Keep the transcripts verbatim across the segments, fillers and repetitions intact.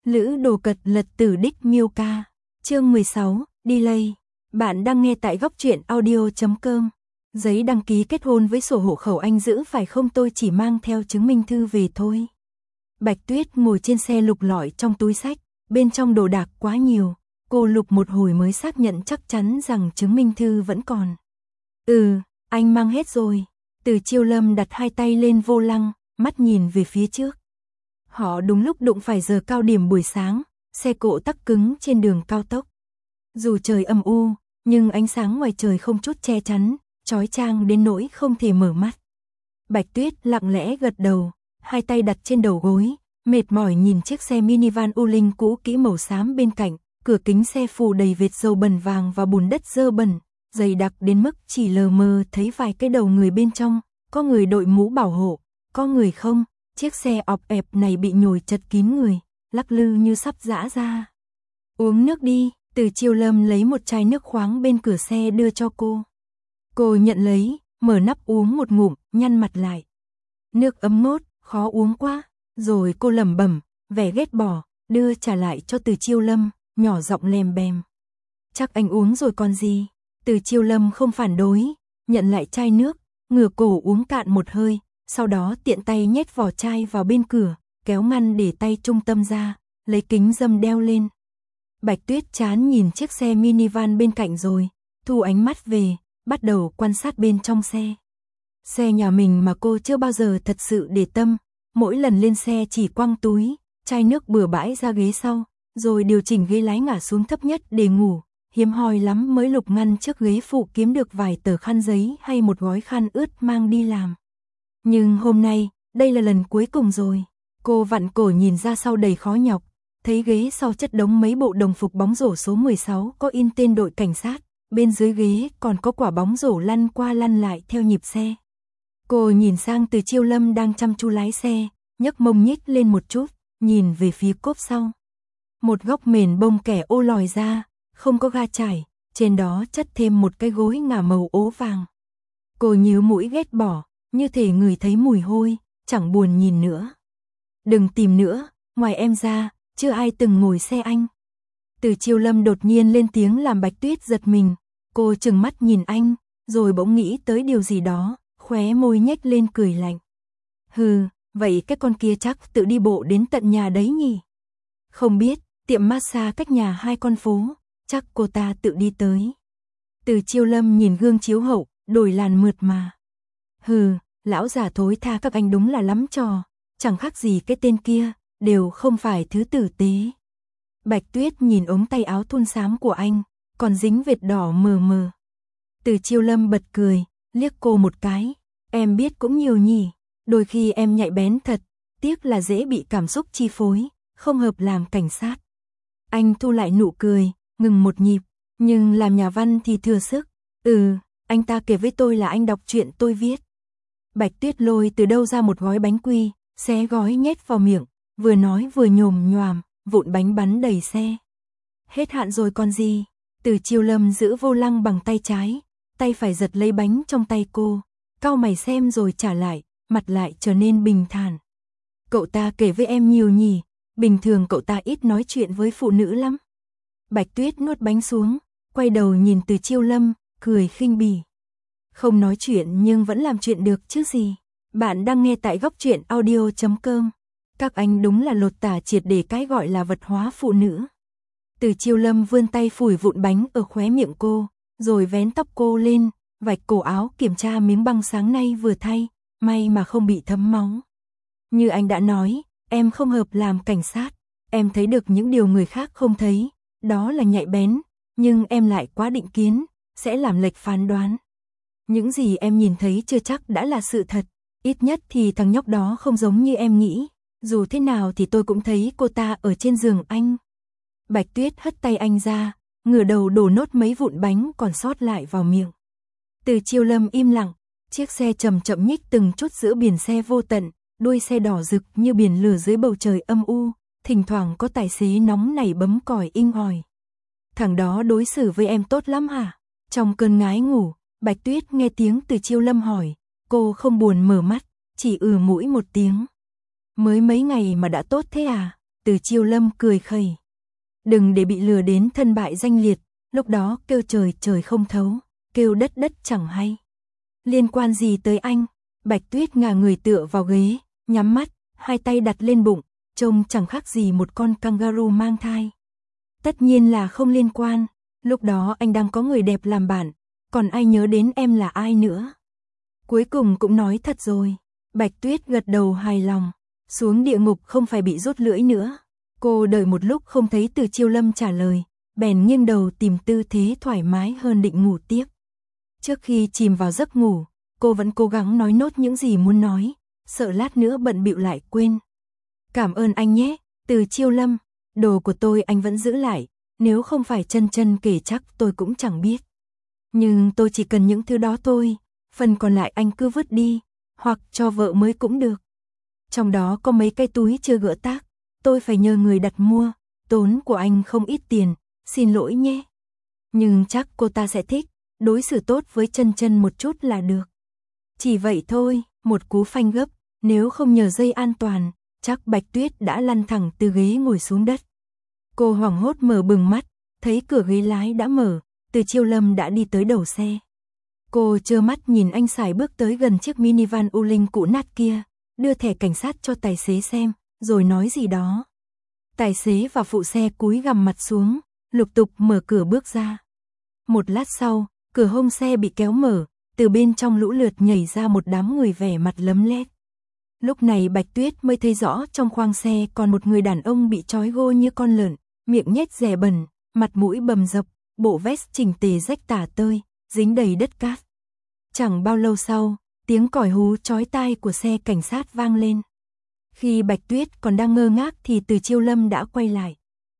Lữ Đồ Cật Lật Tử Đích Miêu Ca. Chương mười sáu, Delay. Bạn đang nghe tại góc truyện audio chấm com. Giấy đăng ký kết hôn với sổ hộ khẩu anh giữ phải không? Tôi chỉ mang theo chứng minh thư về thôi. Bạch Tuyết ngồi trên xe lục lọi trong túi xách, bên trong đồ đạc quá nhiều. Cô lục một hồi mới xác nhận chắc chắn rằng chứng minh thư vẫn còn. Ừ, anh mang hết rồi. Từ Chiêu Lâm đặt hai tay lên vô lăng, mắt nhìn về phía trước. Họ đúng lúc đụng phải giờ cao điểm buổi sáng, xe cộ tắc cứng trên đường cao tốc. Dù trời âm u, nhưng ánh sáng ngoài trời không chút che chắn, chói chang đến nỗi không thể mở mắt. Bạch Tuyết lặng lẽ gật đầu, hai tay đặt trên đầu gối, mệt mỏi nhìn chiếc xe minivan u linh cũ kỹ màu xám bên cạnh, cửa kính xe phủ đầy vệt dầu bẩn vàng và bùn đất dơ bẩn, dày đặc đến mức chỉ lờ mờ thấy vài cái đầu người bên trong, có người đội mũ bảo hộ, có người không. Chiếc xe ọp ẹp này bị nhồi chật kín người, lắc lư như sắp giã ra. Uống nước đi, Từ Chiêu Lâm lấy một chai nước khoáng bên cửa xe đưa cho cô. Cô nhận lấy, mở nắp uống một ngụm, nhăn mặt lại. Nước ấm mốt, khó uống quá. Rồi cô lẩm bẩm, vẻ ghét bỏ, đưa trả lại cho Từ Chiêu Lâm, nhỏ giọng lèm bèm. Chắc anh uống rồi còn gì. Từ Chiêu Lâm không phản đối, nhận lại chai nước, ngửa cổ uống cạn một hơi. Sau đó tiện tay nhét vỏ chai vào bên cửa, kéo ngăn để tay trung tâm ra, lấy kính râm đeo lên. Bạch Tuyết chán nhìn chiếc xe minivan bên cạnh rồi, thu ánh mắt về, bắt đầu quan sát bên trong xe. Xe nhà mình mà cô chưa bao giờ thật sự để tâm, mỗi lần lên xe chỉ quăng túi, chai nước bừa bãi ra ghế sau, rồi điều chỉnh ghế lái ngả xuống thấp nhất để ngủ, hiếm hoi lắm mới lục ngăn trước ghế phụ kiếm được vài tờ khăn giấy hay một gói khăn ướt mang đi làm. Nhưng hôm nay, đây là lần cuối cùng rồi. Cô vặn cổ nhìn ra sau đầy khó nhọc, thấy ghế sau chất đống mấy bộ đồng phục bóng rổ số mười sáu có in tên đội cảnh sát, bên dưới ghế còn có quả bóng rổ lăn qua lăn lại theo nhịp xe. Cô nhìn sang Từ Chiêu Lâm đang chăm chú lái xe, nhấc mông nhích lên một chút, nhìn về phía cốp sau. Một góc mền bông kẻ ô lòi ra, không có ga trải, trên đó chất thêm một cái gối ngả màu ố vàng. Cô nhíu mũi ghét bỏ, như thể người thấy mùi hôi, chẳng buồn nhìn nữa. Đừng tìm nữa, ngoài em ra, chưa ai từng ngồi xe anh. Từ Chiêu Lâm đột nhiên lên tiếng làm Bạch Tuyết giật mình, cô trừng mắt nhìn anh, rồi bỗng nghĩ tới điều gì đó, khóe môi nhếch lên cười lạnh. Hừ, vậy cái con kia chắc tự đi bộ đến tận nhà đấy nhỉ? Không biết, tiệm massage cách nhà hai con phố, chắc cô ta tự đi tới. Từ Chiêu Lâm nhìn gương chiếu hậu, đổi làn mượt mà. Hừ, lão già thối tha các anh đúng là lắm trò, chẳng khác gì cái tên kia, đều không phải thứ tử tế. Bạch Tuyết nhìn ống tay áo thun xám của anh, còn dính vệt đỏ mờ mờ. Từ Chiêu Lâm bật cười, liếc cô một cái, em biết cũng nhiều nhỉ, đôi khi em nhạy bén thật, tiếc là dễ bị cảm xúc chi phối, không hợp làm cảnh sát. Anh thu lại nụ cười, ngừng một nhịp, nhưng làm nhà văn thì thừa sức. Ừ, anh ta kể với tôi là anh đọc truyện tôi viết. Bạch Tuyết lôi từ đâu ra một gói bánh quy, xé gói nhét vào miệng, vừa nói vừa nhồm nhoàm, vụn bánh bắn đầy xe. Hết hạn rồi còn gì? Từ Chiêu Lâm giữ vô lăng bằng tay trái, tay phải giật lấy bánh trong tay cô, cau mày xem rồi trả lại, mặt lại trở nên bình thản. Cậu ta kể với em nhiều nhỉ, bình thường cậu ta ít nói chuyện với phụ nữ lắm. Bạch Tuyết nuốt bánh xuống, quay đầu nhìn Từ Chiêu Lâm, cười khinh bỉ. Không nói chuyện nhưng vẫn làm chuyện được chứ gì. Bạn đang nghe tại góc truyện audio chấm com. Các anh đúng là lột tả triệt để cái gọi là vật hóa phụ nữ. Từ Chiêu Lâm vươn tay phủi vụn bánh ở khóe miệng cô, rồi vén tóc cô lên, vạch cổ áo kiểm tra miếng băng sáng nay vừa thay, may mà không bị thấm máu. Như anh đã nói, em không hợp làm cảnh sát, em thấy được những điều người khác không thấy, đó là nhạy bén, nhưng em lại quá định kiến, sẽ làm lệch phán đoán. Những gì em nhìn thấy chưa chắc đã là sự thật, ít nhất thì thằng nhóc đó không giống như em nghĩ, dù thế nào thì tôi cũng thấy cô ta ở trên giường anh. Bạch Tuyết hất tay anh ra, ngửa đầu đổ nốt mấy vụn bánh còn sót lại vào miệng. Từ Chiêu Lâm im lặng, chiếc xe chậm chậm nhích từng chút giữa biển xe vô tận, đuôi xe đỏ rực như biển lửa dưới bầu trời âm u, thỉnh thoảng có tài xế nóng nảy bấm còi inh ỏi. Thằng đó đối xử với em tốt lắm hả? Trong cơn ngái ngủ, Bạch Tuyết nghe tiếng Từ Chiêu Lâm hỏi, cô không buồn mở mắt, chỉ ừ mũi một tiếng. Mới mấy ngày mà đã tốt thế à? Từ Chiêu Lâm cười khẩy. Đừng để bị lừa đến thân bại danh liệt, lúc đó kêu trời trời không thấu, kêu đất đất chẳng hay. Liên quan gì tới anh? Bạch Tuyết ngả người tựa vào ghế, nhắm mắt, hai tay đặt lên bụng, trông chẳng khác gì một con kangaroo mang thai. Tất nhiên là không liên quan, lúc đó anh đang có người đẹp làm bạn, còn ai nhớ đến em là ai nữa. Cuối cùng cũng nói thật rồi. Bạch Tuyết gật đầu hài lòng, xuống địa ngục không phải bị rút lưỡi nữa. Cô đợi một lúc không thấy Từ Chiêu Lâm trả lời, bèn nghiêng đầu tìm tư thế thoải mái hơn định ngủ tiếp. Trước khi chìm vào giấc ngủ, cô vẫn cố gắng nói nốt những gì muốn nói, sợ lát nữa bận bịu lại quên. Cảm ơn anh nhé, Từ Chiêu Lâm, đồ của tôi anh vẫn giữ lại, nếu không phải chân chân kể chắc tôi cũng chẳng biết. Nhưng tôi chỉ cần những thứ đó thôi, phần còn lại anh cứ vứt đi, hoặc cho vợ mới cũng được. Trong đó có mấy cái túi chưa gỡ tác, tôi phải nhờ người đặt mua, tốn của anh không ít tiền, xin lỗi nhé. Nhưng chắc cô ta sẽ thích, đối xử tốt với chân chân một chút là được. Chỉ vậy thôi, một cú phanh gấp, nếu không nhờ dây an toàn, chắc Bạch Tuyết đã lăn thẳng từ ghế ngồi xuống đất. Cô hoảng hốt mở bừng mắt, thấy cửa ghế lái đã mở, Từ Chiêu Lâm đã đi tới đầu xe. Cô trơ mắt nhìn anh sải bước tới gần chiếc minivan u linh cũ nát kia, đưa thẻ cảnh sát cho tài xế xem, rồi nói gì đó. Tài xế và phụ xe cúi gằm mặt xuống, lục tục mở cửa bước ra. Một lát sau, cửa hông xe bị kéo mở, từ bên trong lũ lượt nhảy ra một đám người vẻ mặt lấm lét. Lúc này Bạch Tuyết mới thấy rõ trong khoang xe còn một người đàn ông bị trói gô như con lợn, miệng nhếch dẻ bẩn, mặt mũi bầm dập, bộ vest chỉnh tề rách tả tơi, dính đầy đất cát. Chẳng bao lâu sau, tiếng còi hú chói tai của xe cảnh sát vang lên. Khi Bạch Tuyết còn đang ngơ ngác thì Từ Chiêu Lâm đã quay lại.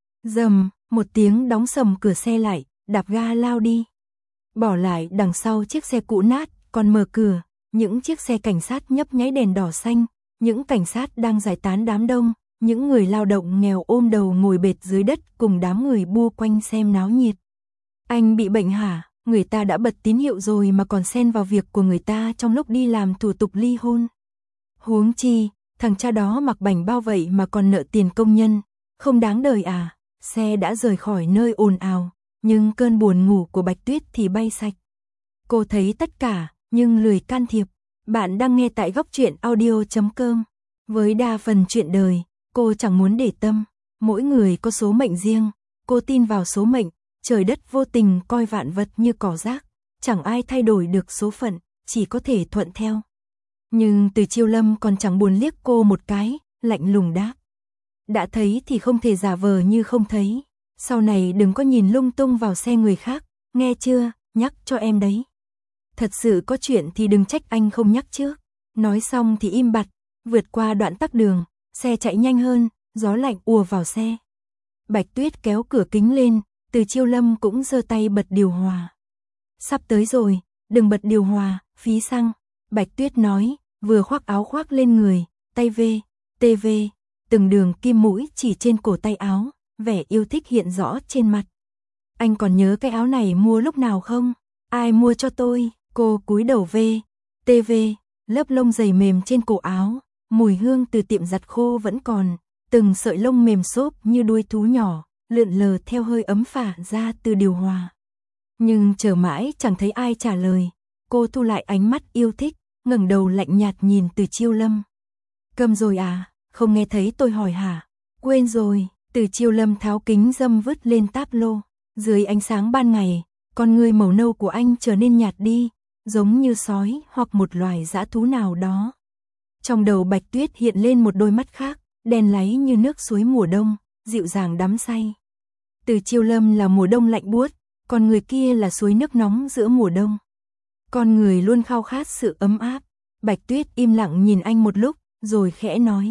Rầm, một tiếng đóng sầm cửa xe lại, đạp ga lao đi. Bỏ lại đằng sau chiếc xe cũ nát, còn mở cửa, những chiếc xe cảnh sát nhấp nháy đèn đỏ xanh, những cảnh sát đang giải tán đám đông, những người lao động nghèo ôm đầu ngồi bệt dưới đất cùng đám người bu quanh xem náo nhiệt. Anh bị bệnh hả? Người ta đã bật tín hiệu rồi mà còn xen vào việc của người ta trong lúc đi làm thủ tục ly hôn. Huống chi, thằng cha đó mặc bảnh bao vậy mà còn nợ tiền công nhân, không đáng đời à? Xe đã rời khỏi nơi ồn ào, nhưng cơn buồn ngủ của Bạch Tuyết thì bay sạch. Cô thấy tất cả, nhưng lười can thiệp. Bạn đang nghe tại góc truyện audio chấm com. Với đa phần chuyện đời, cô chẳng muốn để tâm. Mỗi người có số mệnh riêng, cô tin vào số mệnh, trời đất vô tình coi vạn vật như cỏ rác, chẳng ai thay đổi được số phận, chỉ có thể thuận theo. Nhưng Từ Chiêu Lâm còn chẳng buồn liếc cô một cái, lạnh lùng đáp. Đã thấy thì không thể giả vờ như không thấy. Sau này đừng có nhìn lung tung vào xe người khác, nghe chưa, nhắc cho em đấy. Thật sự có chuyện thì đừng trách anh không nhắc trước. Nói xong thì im bặt, vượt qua đoạn tắc đường, xe chạy nhanh hơn, gió lạnh ùa vào xe. Bạch Tuyết kéo cửa kính lên, Từ Chiêu Lâm cũng giơ tay bật điều hòa. Sắp tới rồi, đừng bật điều hòa, phí xăng. Bạch Tuyết nói, vừa khoác áo khoác lên người, tay vê, tê vê, từng đường kim mũi chỉ trên cổ tay áo, vẻ yêu thích hiện rõ trên mặt. Anh còn nhớ cái áo này mua lúc nào không? Ai mua cho tôi? Cô cúi đầu vê, tê vê, lớp lông dày mềm trên cổ áo, mùi hương từ tiệm giặt khô vẫn còn, từng sợi lông mềm xốp như đuôi thú nhỏ, lượn lờ theo hơi ấm phả ra từ điều hòa. Nhưng chờ mãi chẳng thấy ai trả lời, cô thu lại ánh mắt yêu thích, ngẩng đầu lạnh nhạt nhìn Từ Chiêu Lâm. Câm rồi à, không nghe thấy tôi hỏi hả? Quên rồi. Từ Chiêu Lâm tháo kính râm vứt lên táp lô, dưới ánh sáng ban ngày, con người màu nâu của anh trở nên nhạt đi, giống như sói hoặc một loài dã thú nào đó. Trong đầu Bạch Tuyết hiện lên một đôi mắt khác, đen láy như nước suối mùa đông, dịu dàng đắm say. Từ Chiêu Lâm là mùa đông lạnh buốt, còn người kia là suối nước nóng giữa mùa đông. Con người luôn khao khát sự ấm áp. Bạch Tuyết im lặng nhìn anh một lúc, rồi khẽ nói.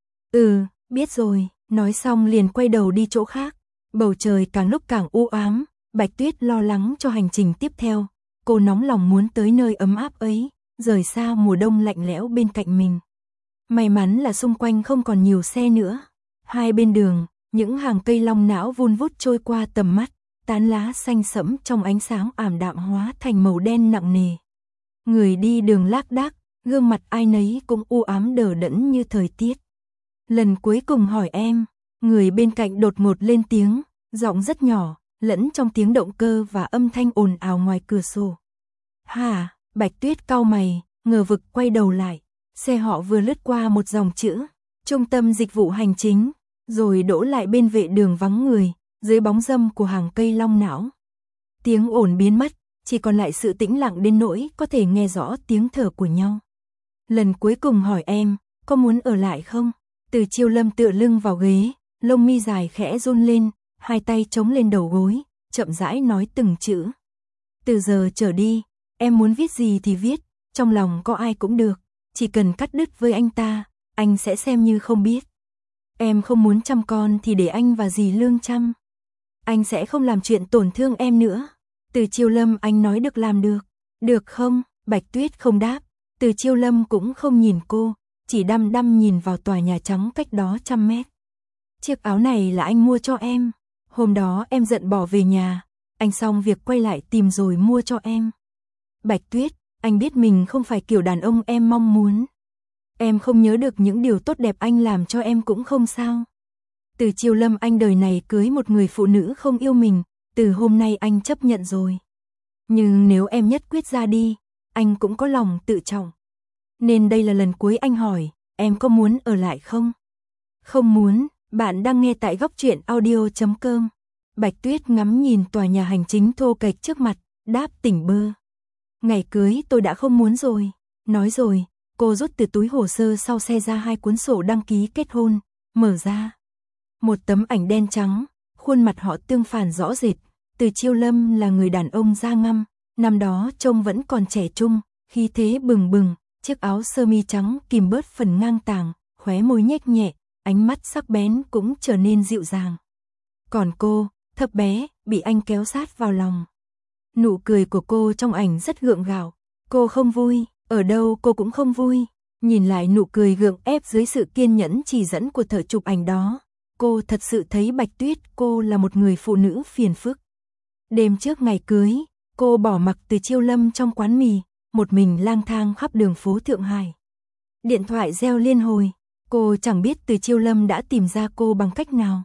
Ừ, biết rồi. Nói xong liền quay đầu đi chỗ khác. Bầu trời càng lúc càng u ám, Bạch Tuyết lo lắng cho hành trình tiếp theo. Cô nóng lòng muốn tới nơi ấm áp ấy, rời xa mùa đông lạnh lẽo bên cạnh mình. May mắn là xung quanh không còn nhiều xe nữa. Hai bên đường, những hàng cây long não vun vút trôi qua tầm mắt, tán lá xanh sẫm trong ánh sáng ảm đạm hóa thành màu đen nặng nề. Người đi đường lác đác, gương mặt ai nấy cũng u ám đờ đẫn như thời tiết. Lần cuối cùng hỏi em, Người bên cạnh đột ngột lên tiếng, giọng rất nhỏ, lẫn trong tiếng động cơ và âm thanh ồn ào ngoài cửa sổ. Hả? Bạch Tuyết cau mày, ngờ vực quay đầu lại. Xe họ vừa lướt qua một dòng chữ, trung tâm dịch vụ hành chính, rồi đỗ lại bên vệ đường vắng người, dưới bóng râm của hàng cây long não. Tiếng ồn biến mất, chỉ còn lại sự tĩnh lặng đến nỗi có thể nghe rõ tiếng thở của nhau. Lần cuối cùng hỏi em, có muốn ở lại không? Từ Chiêu Lâm tựa lưng vào ghế, lông mi dài khẽ run lên, hai tay chống lên đầu gối, chậm rãi nói từng chữ. Từ giờ trở đi, em muốn viết gì thì viết, trong lòng có ai cũng được, chỉ cần cắt đứt với anh ta, anh sẽ xem như không biết. Em không muốn chăm con thì để anh và dì Lương chăm. Anh sẽ không làm chuyện tổn thương em nữa. Từ Chiêu Lâm anh nói được làm được. Được không? Bạch Tuyết không đáp. Từ Chiêu Lâm cũng không nhìn cô, chỉ đăm đăm nhìn vào tòa nhà trắng cách đó trăm mét. Chiếc áo này là anh mua cho em. Hôm đó em giận bỏ về nhà, anh xong việc quay lại tìm rồi mua cho em. Bạch Tuyết, anh biết mình không phải kiểu đàn ông em mong muốn. Em không nhớ được những điều tốt đẹp anh làm cho em cũng không sao. Từ Chiêu Lâm anh đời này cưới một người phụ nữ không yêu mình, từ hôm nay anh chấp nhận rồi. Nhưng nếu em nhất quyết ra đi, anh cũng có lòng tự trọng. Nên đây là lần cuối anh hỏi, em có muốn ở lại không? Không muốn, bạn đang nghe tại góc truyện audio chấm com. Bạch Tuyết ngắm nhìn tòa nhà hành chính thô kệch trước mặt, đáp tỉnh bơ. Ngày cưới tôi đã không muốn rồi. Nói rồi, cô rút từ túi hồ sơ sau xe ra hai cuốn sổ đăng ký kết hôn, mở ra. Một tấm ảnh đen trắng, khuôn mặt họ tương phản rõ rệt. Từ Chiêu Lâm là người đàn ông da ngăm, năm đó trông vẫn còn trẻ trung, khí thế bừng bừng, chiếc áo sơ mi trắng kìm bớt phần ngang tàng, khóe môi nhếch nhẹ, ánh mắt sắc bén cũng trở nên dịu dàng. Còn cô, thấp bé, bị anh kéo sát vào lòng. Nụ cười của cô trong ảnh rất gượng gạo. Cô không vui, ở đâu cô cũng không vui. Nhìn lại nụ cười gượng ép dưới sự kiên nhẫn chỉ dẫn của thợ chụp ảnh đó, cô thật sự thấy Bạch Tuyết cô là một người phụ nữ phiền phức. Đêm trước ngày cưới, cô bỏ mặc Từ Chiêu Lâm trong quán mì, một mình lang thang khắp đường phố Thượng Hải. Điện thoại reo liên hồi, cô chẳng biết Từ Chiêu Lâm đã tìm ra cô bằng cách nào.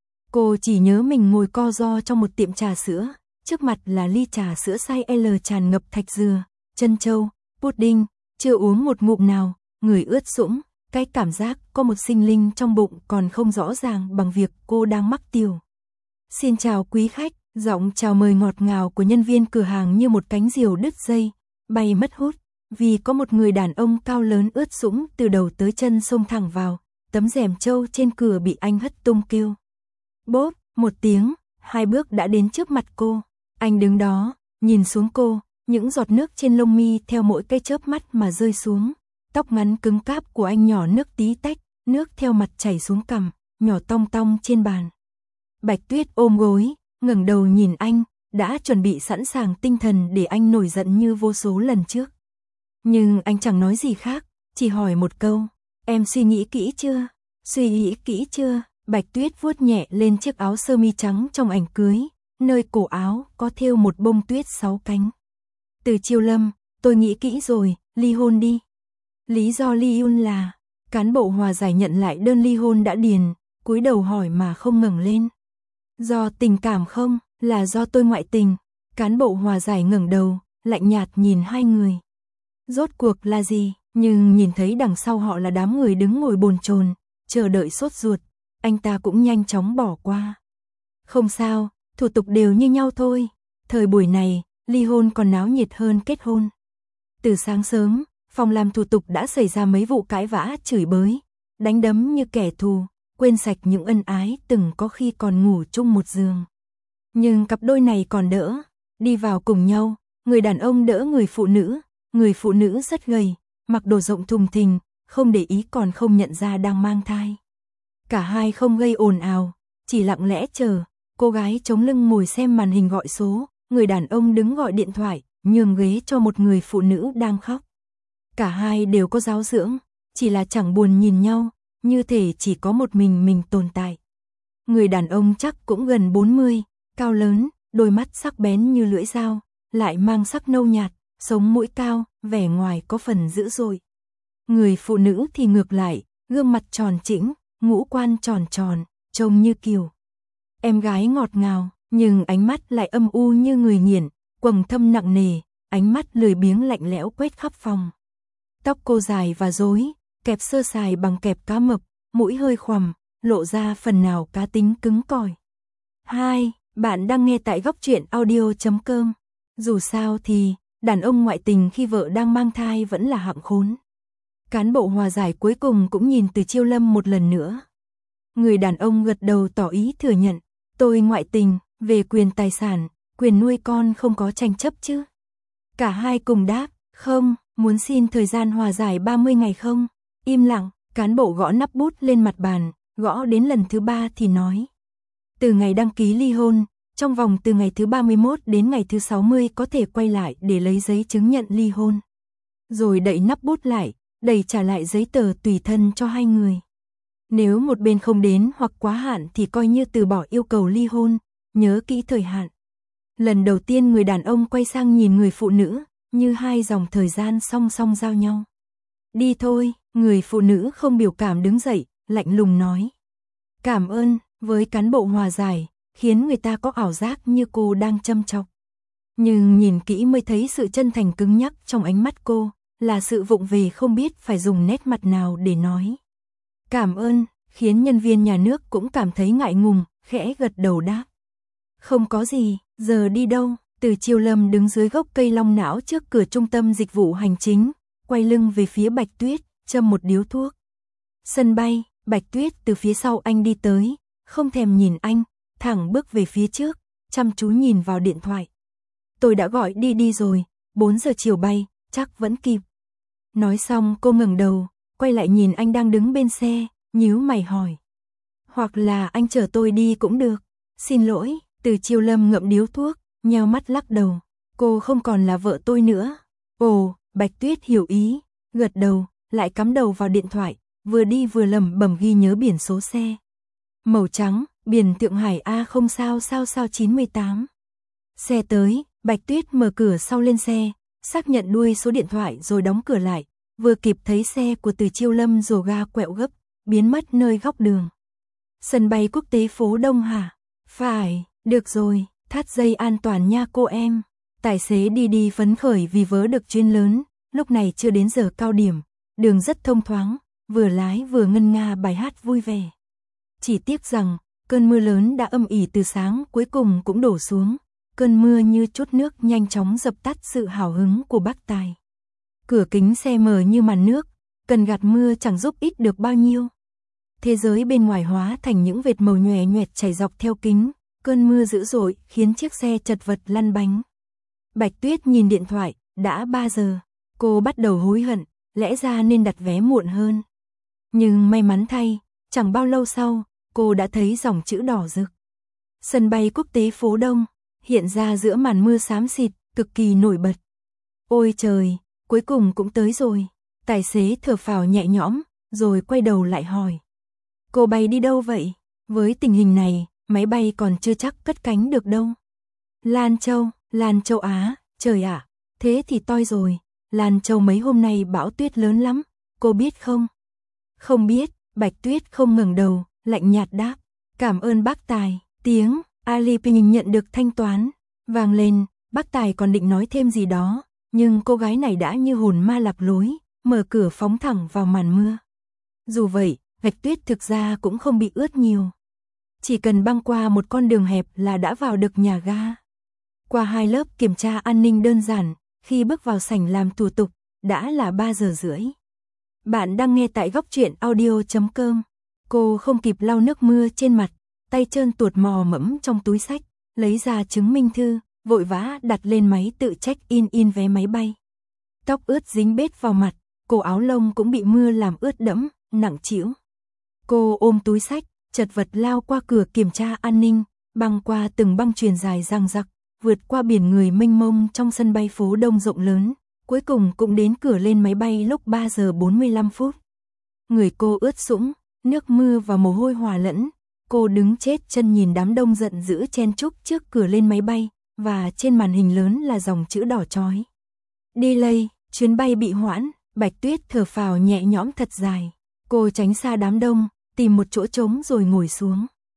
Cô chỉ nhớ mình ngồi co ro trong một tiệm trà sữa, trước mặt là ly trà sữa size L tràn ngập thạch dừa, trân châu, pudding, chưa uống một ngụm nào, người ướt sũng, cái cảm giác có một sinh linh trong bụng còn không rõ ràng bằng việc cô đang mắc tiểu. Xin chào quý khách, giọng chào mời ngọt ngào của nhân viên cửa hàng như một cánh diều đứt dây, bay mất hút, vì có một người đàn ông cao lớn ướt sũng từ đầu tới chân xông thẳng vào, tấm rèm trâu trên cửa bị anh hất tung kêu. Bốp, một tiếng, hai bước đã đến trước mặt cô. Anh đứng đó, nhìn xuống cô, những giọt nước trên lông mi theo mỗi cái chớp mắt mà rơi xuống. Tóc ngắn cứng cáp của anh nhỏ nước tí tách, nước theo mặt chảy xuống cằm, nhỏ tong tong trên bàn. Bạch Tuyết ôm gối, ngẩng đầu nhìn anh, đã chuẩn bị sẵn sàng tinh thần để anh nổi giận như vô số lần trước. Nhưng anh chẳng nói gì khác, chỉ hỏi một câu, em suy nghĩ kỹ chưa? Suy nghĩ kỹ chưa? Bạch Tuyết vuốt nhẹ lên chiếc áo sơ mi trắng trong ảnh cưới, nơi cổ áo có thêu một bông tuyết sáu cánh. Từ Chiêu Lâm, tôi nghĩ kỹ rồi, ly hôn đi. Lý do ly hôn là, cán bộ hòa giải nhận lại đơn ly hôn đã điền, cúi đầu hỏi mà không ngẩng lên. Do tình cảm không, là do tôi ngoại tình. Cán bộ hòa giải ngẩng đầu, lạnh nhạt nhìn hai người. Rốt cuộc là gì? Nhưng nhìn thấy đằng sau họ là đám người đứng ngồi bồn chồn, chờ đợi sốt ruột, anh ta cũng nhanh chóng bỏ qua. Không sao, thủ tục đều như nhau thôi. Thời buổi này, ly hôn còn náo nhiệt hơn kết hôn. Từ sáng sớm, phòng làm thủ tục đã xảy ra mấy vụ cãi vã chửi bới, đánh đấm như kẻ thù, quên sạch những ân ái từng có khi còn ngủ chung một giường. Nhưng cặp đôi này còn đỡ, đi vào cùng nhau, người đàn ông đỡ người phụ nữ, người phụ nữ rất gầy, mặc đồ rộng thùng thình, không để ý còn không nhận ra đang mang thai. Cả hai không gây ồn ào, chỉ lặng lẽ chờ, cô gái chống lưng ngồi xem màn hình gọi số, người đàn ông đứng gọi điện thoại, nhường ghế cho một người phụ nữ đang khóc. Cả hai đều có giáo dưỡng, chỉ là chẳng buồn nhìn nhau, như thể chỉ có một mình mình tồn tại. Người đàn ông chắc cũng gần bốn mươi, cao lớn, đôi mắt sắc bén như lưỡi dao, lại mang sắc nâu nhạt, sống mũi cao, vẻ ngoài có phần dữ dội. Người phụ nữ thì ngược lại, gương mặt tròn chỉnh, ngũ quan tròn tròn, trông như kiểu em gái ngọt ngào, nhưng ánh mắt lại âm u như người nghiện, quầng thâm nặng nề, ánh mắt lười biếng lạnh lẽo quét khắp phòng. Tóc cô dài và rối, kẹp sơ sài bằng kẹp cá mập, mũi hơi khoằm, lộ ra phần nào cá tính cứng cỏi. Hai, bạn đang nghe tại góc truyện audio chấm com. Dù sao thì, đàn ông ngoại tình khi vợ đang mang thai vẫn là hạng khốn. Cán bộ hòa giải cuối cùng cũng nhìn Từ Chiêu Lâm một lần nữa. Người đàn ông gật đầu tỏ ý thừa nhận, tôi ngoại tình, về quyền tài sản, quyền nuôi con không có tranh chấp chứ. Cả hai cùng đáp, không, muốn xin thời gian hòa giải ba mươi ngày không? Im lặng, cán bộ gõ nắp bút lên mặt bàn, gõ đến lần thứ ba thì nói. Từ ngày đăng ký ly hôn, trong vòng từ ngày thứ ba mươi mốt đến ngày thứ sáu mươi có thể quay lại để lấy giấy chứng nhận ly hôn. Rồi đậy nắp bút lại, đẩy trả lại giấy tờ tùy thân cho hai người. Nếu một bên không đến hoặc quá hạn thì coi như từ bỏ yêu cầu ly hôn, nhớ kỹ thời hạn. Lần đầu tiên người đàn ông quay sang nhìn người phụ nữ, như hai dòng thời gian song song giao nhau. Đi thôi, người phụ nữ không biểu cảm đứng dậy, lạnh lùng nói. Cảm ơn, với cán bộ hòa giải, khiến người ta có ảo giác như cô đang châm chọc. Nhưng nhìn kỹ mới thấy sự chân thành cứng nhắc trong ánh mắt cô, là sự vụng về không biết phải dùng nét mặt nào để nói. Cảm ơn, khiến nhân viên nhà nước cũng cảm thấy ngại ngùng, khẽ gật đầu đáp. Không có gì, giờ đi đâu? Từ Chiêu Lâm đứng dưới gốc cây long não trước cửa trung tâm dịch vụ hành chính, quay lưng về phía Bạch Tuyết, châm một điếu thuốc. Sân bay, Bạch Tuyết từ phía sau anh đi tới, không thèm nhìn anh, thẳng bước về phía trước, chăm chú nhìn vào điện thoại. Tôi đã gọi đi đi rồi, bốn giờ chiều bay, chắc vẫn kịp. Nói xong cô ngẩng đầu, quay lại nhìn anh đang đứng bên xe, nhíu mày hỏi. Hoặc là anh chở tôi đi cũng được. Xin lỗi, Từ Chiêu Lâm ngậm điếu thuốc, nheo mắt lắc đầu. Cô không còn là vợ tôi nữa. Ồ, Bạch Tuyết hiểu ý, gật đầu, lại cắm đầu vào điện thoại, vừa đi vừa lẩm bẩm ghi nhớ biển số xe. Màu trắng, biển Thượng Hải A không sao sao sao chín mươi tám. Xe tới, Bạch Tuyết mở cửa sau lên xe, xác nhận đuôi số điện thoại rồi đóng cửa lại, vừa kịp thấy xe của Từ Chiêu Lâm rồ ga quẹo gấp, biến mất nơi góc đường. Sân bay quốc tế phố Đông hả? Phải, được rồi, thắt dây an toàn nha cô em. Tài xế đi đi phấn khởi vì vớ được chuyến lớn, lúc này chưa đến giờ cao điểm, đường rất thông thoáng, vừa lái vừa ngân nga bài hát vui vẻ. Chỉ tiếc rằng, cơn mưa lớn đã âm ỉ từ sáng cuối cùng cũng đổ xuống, cơn mưa như chút nước nhanh chóng dập tắt sự hào hứng của bác Tài. Cửa kính xe mờ như màn nước, cần gạt mưa chẳng giúp ích được bao nhiêu. Thế giới bên ngoài hóa thành những vệt màu nhòe nhoẹt chảy dọc theo kính, cơn mưa dữ dội khiến chiếc xe chật vật lăn bánh. Bạch Tuyết nhìn điện thoại, đã ba giờ, cô bắt đầu hối hận, lẽ ra nên đặt vé muộn hơn. Nhưng may mắn thay, chẳng bao lâu sau, cô đã thấy dòng chữ đỏ rực. Sân bay quốc tế phố Đông, hiện ra giữa màn mưa xám xịt, cực kỳ nổi bật. Ôi trời, cuối cùng cũng tới rồi. Tài xế thở phào nhẹ nhõm, rồi quay đầu lại hỏi. Cô bay đi đâu vậy? Với tình hình này, máy bay còn chưa chắc cất cánh được đâu. Lan Châu, Lan Châu Á, trời ạ, thế thì toi rồi. Lan Châu mấy hôm nay bão tuyết lớn lắm, cô biết không? Không biết, Bạch Tuyết không ngẩng đầu, lạnh nhạt đáp. Cảm ơn bác Tài. Tiếng Alipay nhận được thanh toán vang lên, bác Tài còn định nói thêm gì đó, nhưng cô gái này đã như hồn ma lạc lối, mở cửa phóng thẳng vào màn mưa. Dù vậy, Bạch Tuyết thực ra cũng không bị ướt nhiều. Chỉ cần băng qua một con đường hẹp là đã vào được nhà ga. Qua hai lớp kiểm tra an ninh đơn giản, khi bước vào sảnh làm thủ tục, đã là ba giờ rưỡi. Bạn đang nghe tại góc truyện audio chấm com. Cô không kịp lau nước mưa trên mặt, tay trơn tuột mò mẫm trong túi xách, lấy ra chứng minh thư, vội vã đặt lên máy tự check-in in vé máy bay. Tóc ướt dính bết vào mặt, cổ áo lông cũng bị mưa làm ướt đẫm, nặng trĩu. Cô ôm túi xách, chật vật lao qua cửa kiểm tra an ninh, băng qua từng băng chuyền dài dằng dặc, vượt qua biển người mênh mông trong sân bay phố Đông rộng lớn, cuối cùng cũng đến cửa lên máy bay lúc ba giờ bốn mươi lăm phút. Người cô ướt sũng, nước mưa và mồ hôi hòa lẫn, cô đứng chết chân nhìn đám đông giận dữ chen chúc trước cửa lên máy bay, và trên màn hình lớn là dòng chữ đỏ chói. Delay, chuyến bay bị hoãn. Bạch Tuyết thở phào nhẹ nhõm thật dài. Cô tránh xa đám đông, tìm một chỗ trống rồi ngồi xuống.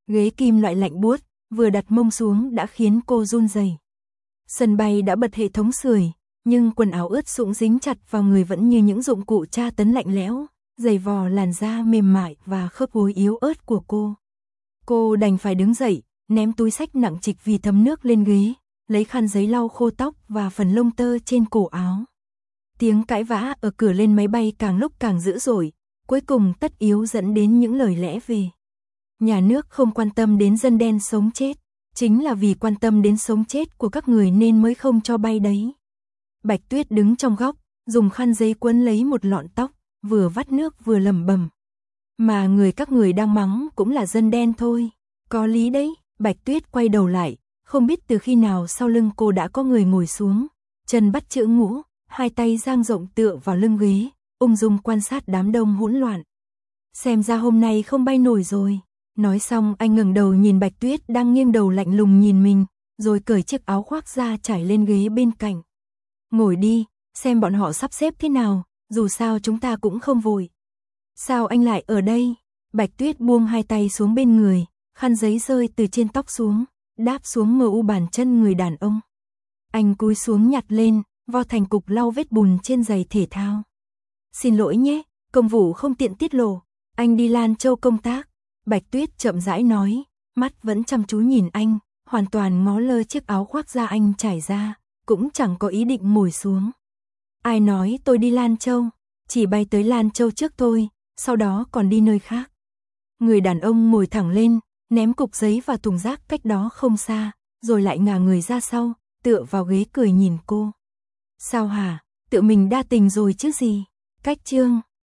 Ghế kim loại lạnh buốt, vừa đặt mông xuống đã khiến cô run rẩy. Sân bay đã bật hệ thống sưởi, nhưng quần áo ướt sũng dính chặt vào người vẫn như những dụng cụ tra tấn lạnh lẽo, giày vò làn da mềm mại và khớp gối yếu ớt của cô. Cô đành phải đứng dậy, ném túi xách nặng trịch vì thấm nước lên ghế, lấy khăn giấy lau khô tóc và phần lông tơ trên cổ áo. Tiếng cãi vã ở cửa lên máy bay càng lúc càng dữ dội, cuối cùng tất yếu dẫn đến những lời lẽ về nhà nước không quan tâm đến dân đen sống chết, chính là vì quan tâm đến sống chết của các người nên mới không cho bay đấy. Bạch Tuyết đứng trong góc, dùng khăn giấy quấn lấy một lọn tóc, vừa vắt nước vừa lẩm bẩm. Mà người các người đang mắng cũng là dân đen thôi, có lý đấy. Bạch Tuyết quay đầu lại, không biết từ khi nào sau lưng cô đã có người ngồi xuống, chân bắt chữ ngũ, hai tay dang rộng tựa vào lưng ghế, ung dung quan sát đám đông hỗn loạn. Xem ra hôm nay không bay nổi rồi. Nói xong anh ngẩng đầu nhìn Bạch Tuyết đang nghiêng đầu lạnh lùng nhìn mình, rồi cởi chiếc áo khoác ra trải lên ghế bên cạnh. Ngồi đi, xem bọn họ sắp xếp thế nào, dù sao chúng ta cũng không vội. Sao anh lại ở đây? Bạch Tuyết buông hai tay xuống bên người, khăn giấy rơi từ trên tóc xuống, đáp xuống mờ u bàn chân người đàn ông. Anh cúi xuống nhặt lên, vo thành cục lau vết bùn trên giày thể thao. Xin lỗi nhé, công vụ không tiện tiết lộ, anh đi Lan Châu công tác. Bạch Tuyết chậm rãi nói, mắt vẫn chăm chú nhìn anh, hoàn toàn ngó lơ chiếc áo khoác da anh trải ra, cũng chẳng có ý định ngồi xuống. Ai nói tôi đi Lan Châu, chỉ bay tới Lan Châu trước thôi, sau đó còn đi nơi khác. Người đàn ông ngồi thẳng lên, ném cục giấy vào thùng rác cách đó không xa, rồi lại ngả người ra sau, tựa vào ghế cười nhìn cô. Sao hả, tự mình đa tình rồi chứ gì? Cách chương